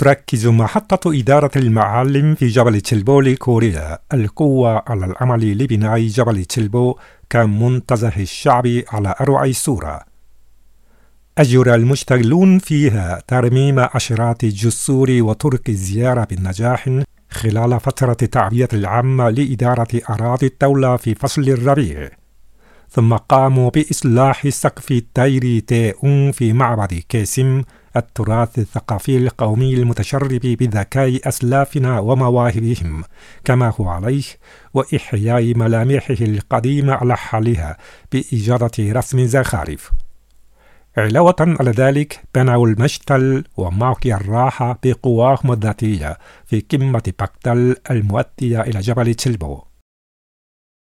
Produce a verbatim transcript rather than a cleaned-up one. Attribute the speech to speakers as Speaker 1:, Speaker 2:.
Speaker 1: تركز محطة إدارة المعالم في جبل تشيلبو لكوريا القوة على العمل لبناء جبل تشيلبو كمنتزه الشعب على أروع صورة. أجرى المشتغلون فيها ترميم عشرات الجسور وطرق الزيارة بالنجاح خلال فترة التعبئة العامة لإدارة أراضي الدولة في فصل الربيع، ثم قاموا بإصلاح سقف التاير تيئون في معبد كيسم التراث الثقافي القومي المتشرب بذكاء أسلافنا ومواهبهم كما هو عليه، وإحياء ملامحه القديمة على حالها بإيجاد رسم زخارف. علاوة على ذلك بنوا المشتل وموقع الراحة بقواهم الذاتية في قمة باكتل المؤدية إلى جبل تشيلبو.